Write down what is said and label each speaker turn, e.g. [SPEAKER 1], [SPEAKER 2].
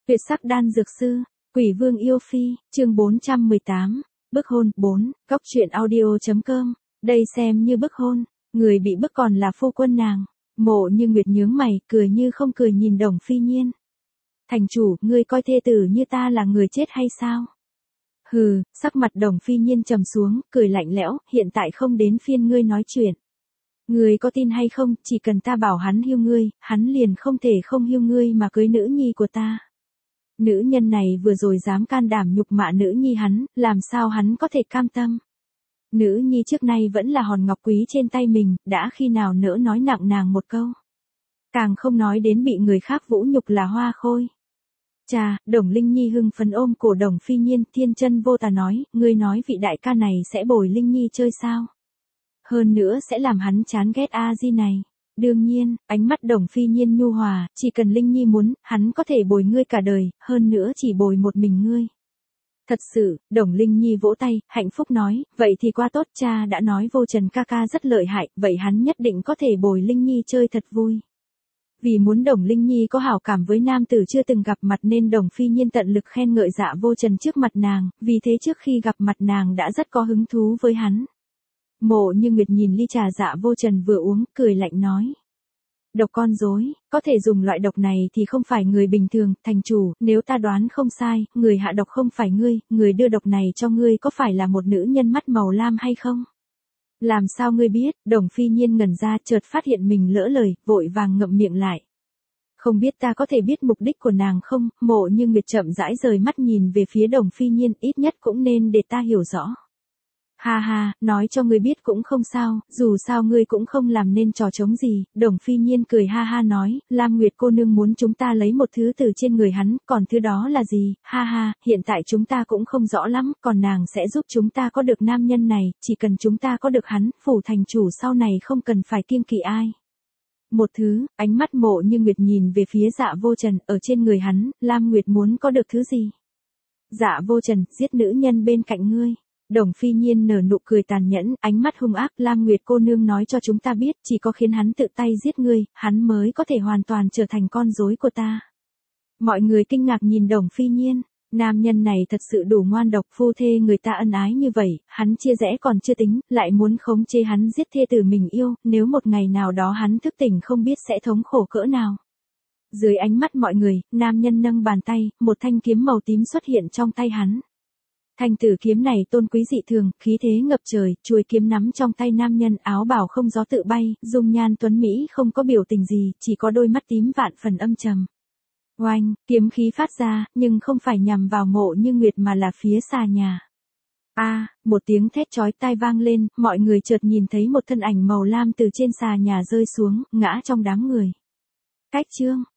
[SPEAKER 1] Tuyệt sắc đan dược sư, Quỷ Vương yêu phi, chương 418, bức hôn, 4, góc truyện audio.com, đây xem như bức hôn, người bị bức còn là phu quân nàng. Mộ Như Nguyệt nhướng mày, cười như không cười nhìn Đồng Phi Nhiên. Thành chủ, ngươi coi thê tử như ta là người chết hay sao? Hừ, sắc mặt Đồng Phi Nhiên trầm xuống, cười lạnh lẽo, hiện tại không đến phiên ngươi nói chuyện. Ngươi có tin hay không, chỉ cần ta bảo hắn hiêu ngươi, hắn liền không thể không hiêu ngươi mà cưới nữ nhi của ta. Nữ nhân này vừa rồi dám can đảm nhục mạ nữ nhi hắn, làm sao hắn có thể cam tâm. Nữ nhi trước nay vẫn là hòn ngọc quý trên tay mình, đã khi nào nỡ nói nặng nàng một câu. Càng không nói đến bị người khác vũ nhục là hoa khôi. Chà, Đồng Linh Nhi hưng phấn ôm cổ Đồng Phi Nhiên, thiên chân vô tà nói, ngươi nói vị đại ca này sẽ bồi Linh Nhi chơi sao? Hơn nữa sẽ làm hắn chán ghét A Di này. Đương nhiên, ánh mắt Đồng Phi Nhiên nhu hòa, chỉ cần Linh Nhi muốn, hắn có thể bồi ngươi cả đời, hơn nữa chỉ bồi một mình ngươi. Thật sự, Đồng Linh Nhi vỗ tay, hạnh phúc nói, vậy thì quá tốt, cha đã nói Vô Trần ca ca rất lợi hại, vậy hắn nhất định có thể bồi Linh Nhi chơi thật vui. Vì muốn Đồng Linh Nhi có hảo cảm với nam tử chưa từng gặp mặt nên Đồng Phi Nhiên tận lực khen ngợi Dạ Vô Trần trước mặt nàng, vì thế trước khi gặp mặt nàng đã rất có hứng thú với hắn. Mộ Như Nguyệt nhìn ly trà Dạ Vô Trần vừa uống, cười lạnh nói. Độc con rối, có thể dùng loại độc này thì không phải người bình thường, thành chủ, nếu ta đoán không sai, người hạ độc không phải ngươi, người đưa độc này cho ngươi có phải là một nữ nhân mắt màu lam hay không? Làm sao ngươi biết? Đồng Phi Nhiên ngẩn ra, chợt phát hiện mình lỡ lời, vội vàng ngậm miệng lại. Không biết ta có thể biết mục đích của nàng không? Mộ Như Nguyệt chậm rãi rời mắt nhìn về phía Đồng Phi Nhiên, ít nhất cũng nên để ta hiểu rõ. Ha ha, nói cho ngươi biết cũng không sao, dù sao ngươi cũng không làm nên trò trống gì. Đồng Phi Nhiên cười ha ha nói, Lam Nguyệt cô nương muốn chúng ta lấy một thứ từ trên người hắn, còn thứ đó là gì? Ha ha, hiện tại chúng ta cũng không rõ lắm, còn nàng sẽ giúp chúng ta có được nam nhân này, chỉ cần chúng ta có được hắn, phủ thành chủ sau này không cần phải kiêng kỵ ai. Một thứ, ánh mắt Mộ Như Nguyệt nhìn về phía Dạ Vô Trần, ở trên người hắn, Lam Nguyệt muốn có được thứ gì? Dạ Vô Trần, giết nữ nhân bên cạnh ngươi. Đồng Phi Nhiên nở nụ cười tàn nhẫn, ánh mắt hung ác, Lam Nguyệt cô nương nói cho chúng ta biết, chỉ có khiến hắn tự tay giết ngươi, hắn mới có thể hoàn toàn trở thành con rối của ta. Mọi người kinh ngạc nhìn Đồng Phi Nhiên, nam nhân này thật sự đủ ngoan độc, phu thê người ta ân ái như vậy, hắn chia rẽ còn chưa tính, lại muốn khống chế hắn giết thê tử mình yêu, nếu một ngày nào đó hắn thức tỉnh không biết sẽ thống khổ cỡ nào. Dưới ánh mắt mọi người, nam nhân nâng bàn tay, một thanh kiếm màu tím xuất hiện trong tay hắn. Thanh tử kiếm này tôn quý dị thường, khí thế ngập trời, chuôi kiếm nắm trong tay nam nhân, áo bào không gió tự bay, dung nhan tuấn mỹ không có biểu tình gì, chỉ có đôi mắt tím vạn phần âm trầm. Oanh, kiếm khí phát ra, nhưng không phải nhằm vào Mộ Như Nguyệt mà là phía xà nhà. Một tiếng thét chói tai vang lên, mọi người chợt nhìn thấy một thân ảnh màu lam từ trên xà nhà rơi xuống, ngã trong đám người. Cách chương,